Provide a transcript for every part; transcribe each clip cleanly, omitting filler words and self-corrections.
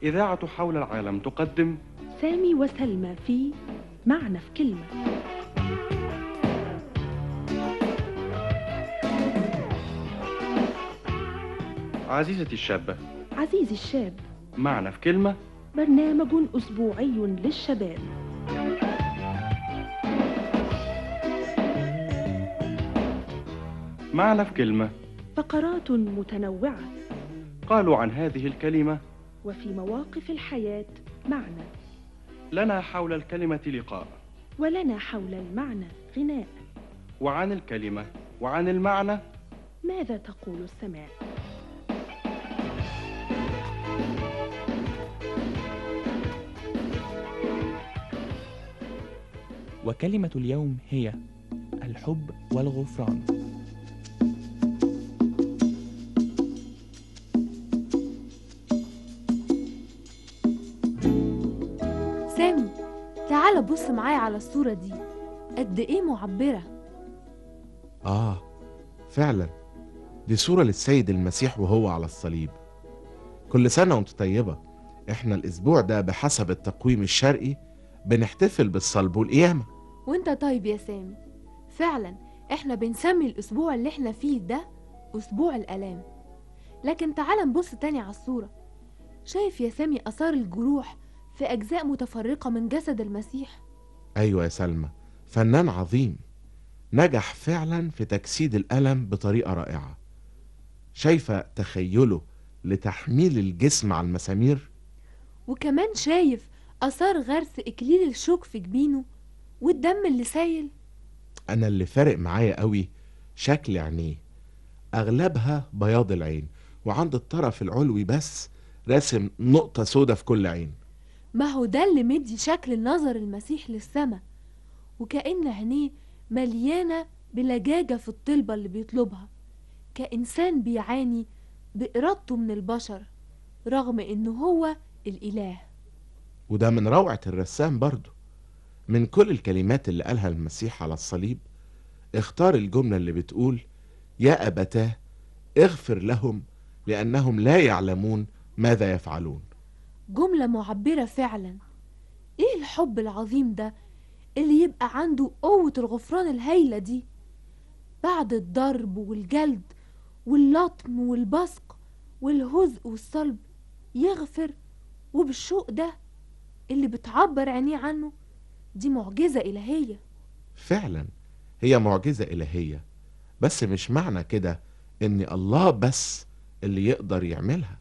إذاعة حول العالم تقدم سامي وسلمى في معنى في كلمة. عزيزتي الشابة، عزيزي الشاب، معنى في كلمة، برنامج أسبوعي للشباب. معنى في كلمة، فقرات متنوعة قالوا عن هذه الكلمة وفي مواقف الحياة معنى، لنا حول الكلمة لقاء، ولنا حول المعنى غناء، وعن الكلمة وعن المعنى ماذا تقول السماء؟ وكلمة اليوم هي الحب والغفران. سامي، تعال بص معايا على الصورة دي، قد ايه معبرة. فعلا دي صورة للسيد المسيح وهو على الصليب. كل سنة وانت طيبة. احنا الاسبوع ده بحسب التقويم الشرقي بنحتفل بالصلب والقيامة. وانت طيب يا سامي، فعلا احنا بنسمي الاسبوع اللي احنا فيه ده اسبوع الالام. لكن تعال نبص تاني على الصورة. شايف يا سامي اثار الجروح في اجزاء متفرقة من جسد المسيح؟ ايوه يا سلمى، فنان عظيم نجح فعلا في تجسيد الألم بطريقة رائعة. شايفة تخيله لتحميل الجسم على المسامير؟ وكمان شايف اثار غرس اكليل الشوك في جبينه والدم اللي سايل. انا اللي فارق معايا قوي شكل عينيه، اغلبها بياض العين، وعند الطرف العلوي بس راسم نقطة سودة في كل عين. ما هو ده اللي مدي شكل نظر المسيح للسما، وكأن عينيه مليانة بلجاجة في الطلبة اللي بيطلبها، كإنسان بيعاني بإرادته من البشر رغم إنه هو الإله. وده من روعة الرسام برضه. من كل الكلمات اللي قالها المسيح على الصليب اختار الجملة اللي بتقول: يا أبتاه اغفر لهم لأنهم لا يعلمون ماذا يفعلون. جملة معبرة فعلا. إيه الحب العظيم ده اللي يبقى عنده قوة الغفران الهايلة دي بعد الضرب والجلد واللطم والبصق والهزء والصلب، يغفر وبالشوق ده اللي بتعبر عينيه عنه. دي معجزة إلهية. فعلا هي معجزة إلهية، بس مش معنى كده إن الله بس اللي يقدر يعملها،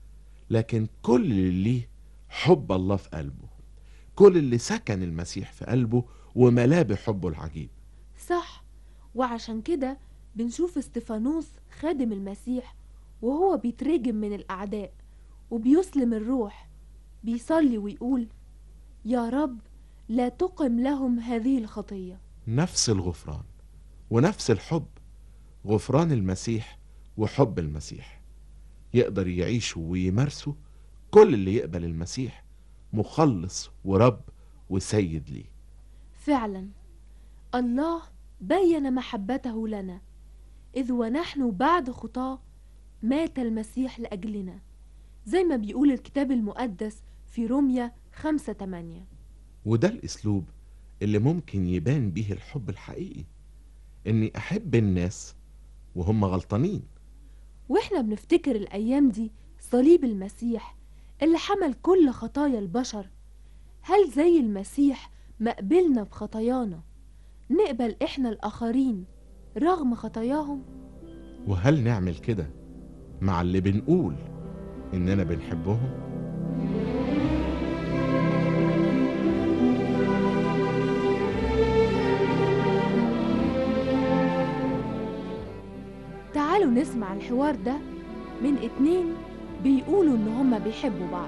لكن كل اللي ليه حب الله في قلبه، كل اللي سكن المسيح في قلبه وملاه بحبه العجيب. صح، وعشان كده بنشوف استفانوس خادم المسيح وهو بيترجم من الأعداء وبيسلم الروح، بيصلي ويقول: يا رب لا تقم لهم هذه الخطية. نفس الغفران ونفس الحب، غفران المسيح وحب المسيح يقدر يعيشه ويمارسه كل اللي يقبل المسيح مخلص ورب وسيد ليه. فعلا الله بين محبته لنا، إذ ونحن بعد خطاه مات المسيح لأجلنا، زي ما بيقول الكتاب المقدس في روميا 5:8. وده الأسلوب اللي ممكن يبان به الحب الحقيقي، إني أحب الناس وهم غلطانين. وإحنا بنفتكر الأيام دي صليب المسيح اللي حمل كل خطايا البشر، هل زي المسيح ما قبلنا بخطايانا نقبل إحنا الآخرين رغم خطاياهم؟ وهل نعمل كده مع اللي بنقول إننا بنحبهم؟ تعالوا نسمع الحوار ده من 2 بيقولوا إن هما بيحبوا بعض.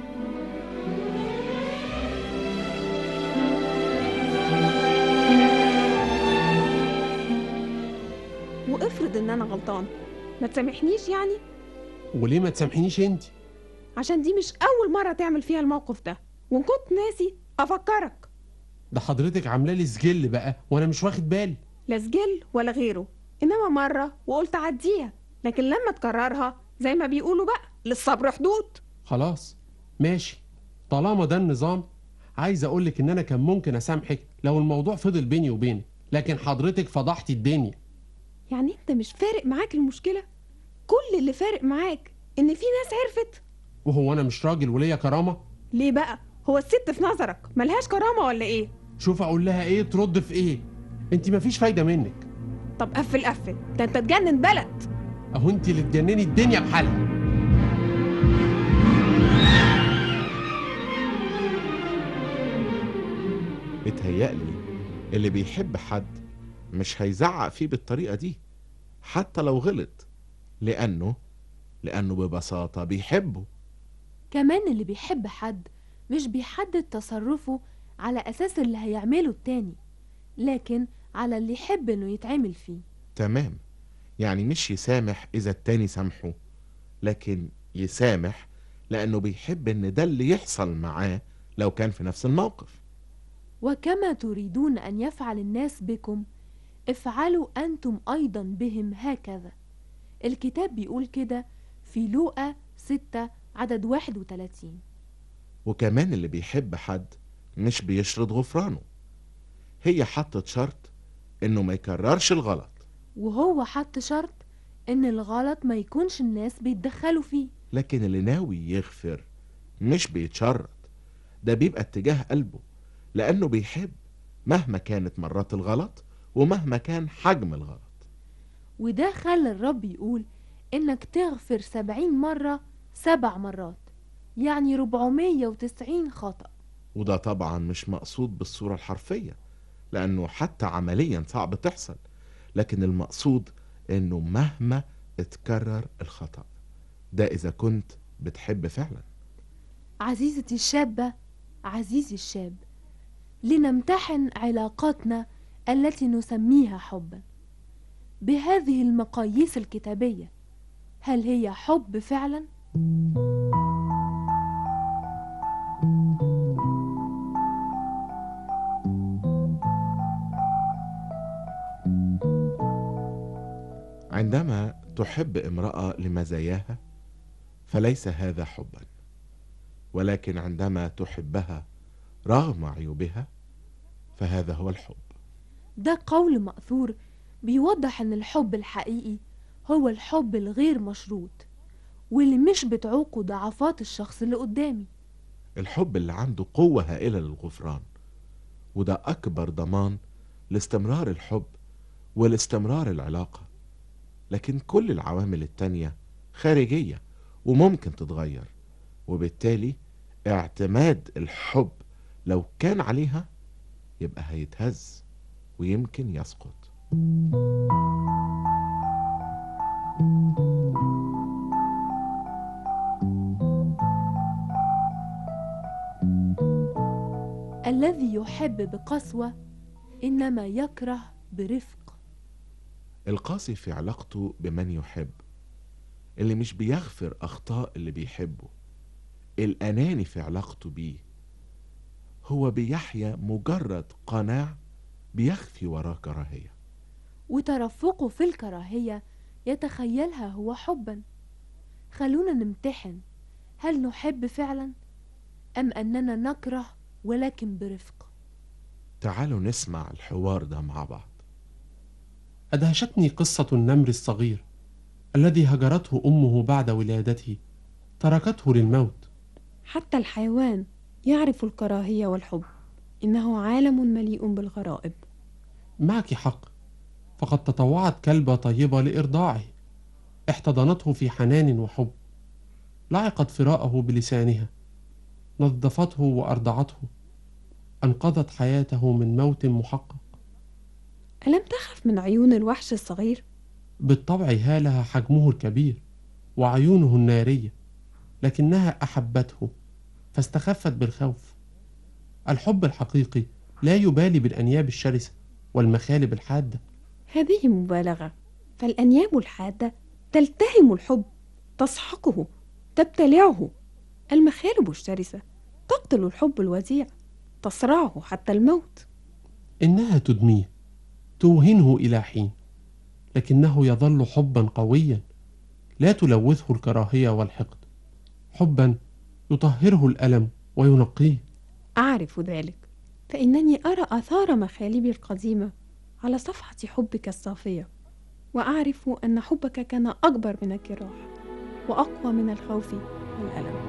وافرض ان انا غلطان، ما تسامحنيش يعني؟ وليه ما تسامحينيش انت؟ عشان دي مش اول مرة تعمل فيها الموقف ده، وان كنت ناسي افكرك. ده حضرتك عامله لي سجل بقى وانا مش واخد بالي. لا سجل ولا غيره، انما مرة وقلت عديها، لكن لما تكررها زي ما بيقولوا بقى للصبر حدود. خلاص ماشي، طالما ده النظام عايز اقولك ان انا كان ممكن اسامحك لو الموضوع فضل بيني وبينك، لكن حضرتك فضحتي الدنيا. يعني انت مش فارق معاك المشكلة؟ كل اللي فارق معاك ان في ناس عرفت؟ وهو انا مش راجل وليا كرامة؟ ليه بقى؟ هو الست في نظرك ملهاش كرامة ولا ايه؟ شوف اقول لها ايه ترد في ايه؟ انت مفيش فايدة منك. طب قفل قفل، ده انت تجنن بلد. اهو انت اللي تجنني الدنيا بحالها. بيتهيألي اللي بيحب حد مش هيزعق فيه بالطريقة دي حتى لو غلط، لأنه ببساطة بيحبه. كمان اللي بيحب حد مش بيحدد تصرفه على أساس اللي هيعمله التاني، لكن على اللي يحب إنه يتعمل فيه. تمام، يعني مش يسامح إذا التاني سامحه، لكن يسامح لأنه بيحب إن ده اللي يحصل معاه لو كان في نفس الموقف. وكما تريدون أن يفعل الناس بكم افعلوا أنتم أيضا بهم هكذا. الكتاب بيقول كده في لوقا 6 عدد 31. وكمان اللي بيحب حد مش بيشرط غفرانه. هي حطت شرط إنه ما يكررش الغلط، وهو حط شرط إن الغلط ما يكونش الناس بيتدخلوا فيه. لكن اللي ناوي يغفر مش بيتشرط، ده بيبقى اتجاه قلبه، لأنه بيحب مهما كانت مرات الغلط ومهما كان حجم الغلط. وده خلى الرب يقول إنك تغفر 70 مرة 7 مرات، يعني 490 خطأ. وده طبعا مش مقصود بالصورة الحرفية، لأنه حتى عمليا صعب تحصل، لكن المقصود إنه مهما اتكرر الخطأ، ده إذا كنت بتحب فعلا. عزيزتي الشابة، عزيزي الشاب، لنمتحن علاقاتنا التي نسميها حبا بهذه المقاييس الكتابية. هل هي حب فعلا؟ عندما تحب امرأة لمزاياها فليس هذا حبا، ولكن عندما تحبها رغم عيوبها فهذا هو الحب. ده قول مأثور بيوضح ان الحب الحقيقي هو الحب الغير مشروط، واللي مش بتعوقه ضعفات الشخص اللي قدامي. الحب اللي عنده قوة هائلة للغفران، وده أكبر ضمان لاستمرار الحب ولاستمرار العلاقة. لكن كل العوامل التانية خارجية وممكن تتغير، وبالتالي اعتماد الحب لو كان عليها يبقى هيتهز ويمكن يسقط. الذي يحب بقسوة إنما يكره برفق. القاسي في علاقته بمن يحب، اللي مش بيغفر أخطاء اللي بيحبه، الأناني في علاقته بيه، هو بيحيا مجرد قناع بيخفي وراه كراهية. وترفقه في الكراهية يتخيلها هو حبا. خلونا نمتحن، هل نحب فعلا أم أننا نكره ولكن برفق؟ تعالوا نسمع الحوار ده مع بعض. أدهشتني قصة النمر الصغير الذي هجرته أمه بعد ولادته، تركته للموت. حتى الحيوان يعرف الكراهية والحب، إنه عالم مليء بالغرائب. معك حق، فقد تطوعت كلبة طيبة لإرضاعه، احتضنته في حنان وحب، لعقت فراءه بلسانها، نظفته وأرضعته، أنقذت حياته من موت محقق. ألم تخف من عيون الوحش الصغير؟ بالطبع هالها حجمه الكبير وعيونه النارية، لكنها أحبته فاستخفت بالخوف. الحب الحقيقي لا يبالي بالأنياب الشرسة والمخالب الحادة. هذه مبالغة، فالأنياب الحادة تلتهم الحب، تسحقه، تبتلعه. المخالب الشرسة تقتل الحب الوديع، تصرعه حتى الموت. إنها تدميه، توهنه إلى حين، لكنه يظل حبا قويا لا تلوثه الكراهية والحقد، حبا يطهره الألم وينقيه. أعرف ذلك، فإنني أرى آثار مخالبي القديمة على صفحة حبك الصافية، وأعرف أن حبك كان أكبر من الجراح وأقوى من الخوف والألم.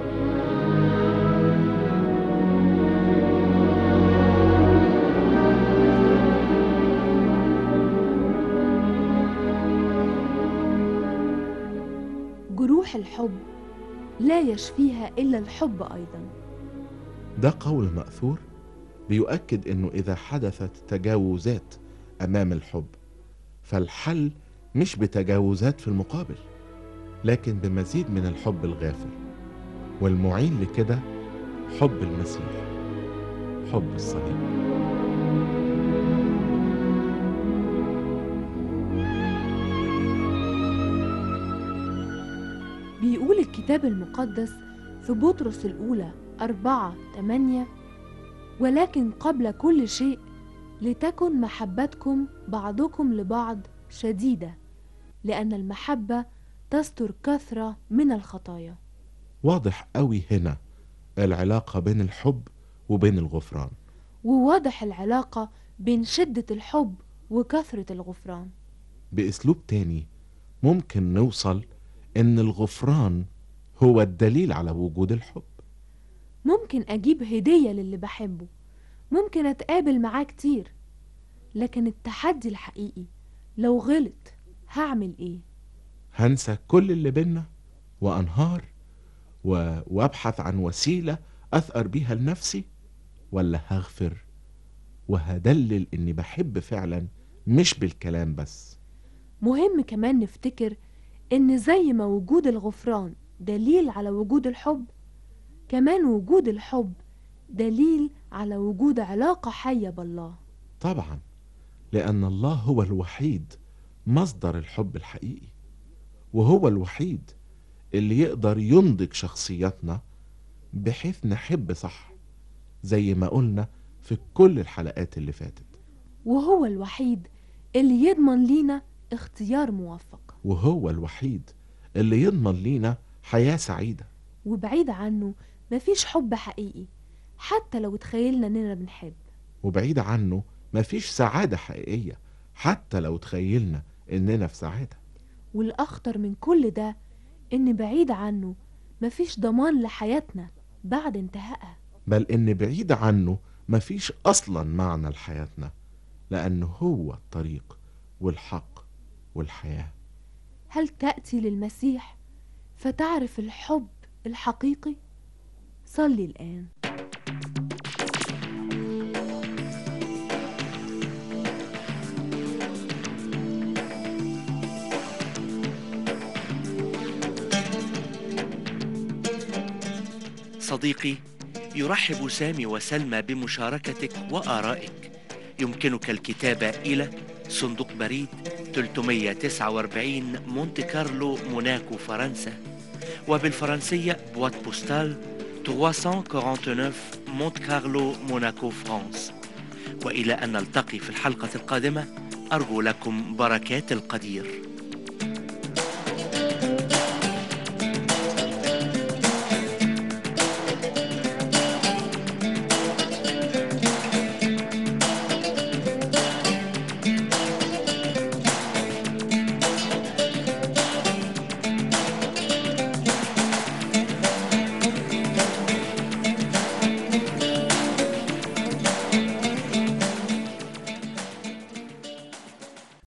جروح الحب لا يشفيها إلا الحب أيضا. ده قول مأثور بيؤكد إنه إذا حدثت تجاوزات أمام الحب فالحل مش بتجاوزات في المقابل، لكن بمزيد من الحب الغافر، والمعين لكده حب المسيح، حب الصليب. بيقول الكتاب المقدس في بطرس الأولى 4:8: ولكن قبل كل شيء لتكن محبتكم بعضكم لبعض شديدة، لأن المحبة تستر كثرة من الخطايا. واضح قوي هنا العلاقة بين الحب وبين الغفران، وواضح العلاقة بين شدة الحب وكثرة الغفران. بأسلوب تاني ممكن نوصل إن الغفران هو الدليل على وجود الحب. ممكن أجيب هدية للي بحبه، ممكن أتقابل معاه كتير، لكن التحدي الحقيقي لو غلط هعمل إيه؟ هنسى كل اللي بينا وأنهار وابحث عن وسيلة أثأر بيها لنفسي، ولا هغفر وهدلل إني بحب فعلا مش بالكلام بس؟ مهم كمان نفتكر إن زي ما وجود الغفران دليل على وجود الحب، كمان وجود الحب دليل على وجود علاقة حية بالله. طبعا، لأن الله هو الوحيد مصدر الحب الحقيقي، وهو الوحيد اللي يقدر ينضج شخصياتنا بحيث نحب صح، زي ما قلنا في كل الحلقات اللي فاتت. وهو الوحيد اللي يضمن لينا اختيار موفق، وهو الوحيد اللي يضمن لينا حياة سعيدة. وبعيد عنه مفيش حب حقيقي حتى لو تخيلنا اننا بنحب. وبعيد عنه مفيش سعادة حقيقية حتى لو تخيلنا اننا في سعادة. والأخطر من كل ده إن بعيد عنه مفيش ضمان لحياتنا بعد انتهائها، بل ان بعيد عنه مفيش اصلا معنى لحياتنا، لانه هو الطريق والحق والحياة. هل تأتي للمسيح فتعرف الحب الحقيقي؟ صلي الآن. صديقي، يرحب سامي وسلمى بمشاركتك وآرائك. يمكنك الكتابة إلى صندوق بريد 349 مونte كارلو موناكو فرنسا، وبالفرنسية بوات بوستال 349 مونte كارلو موناكو فرانس. وإلى أن نلتقي في الحلقة القادمة، أرجو لكم بركات القدير.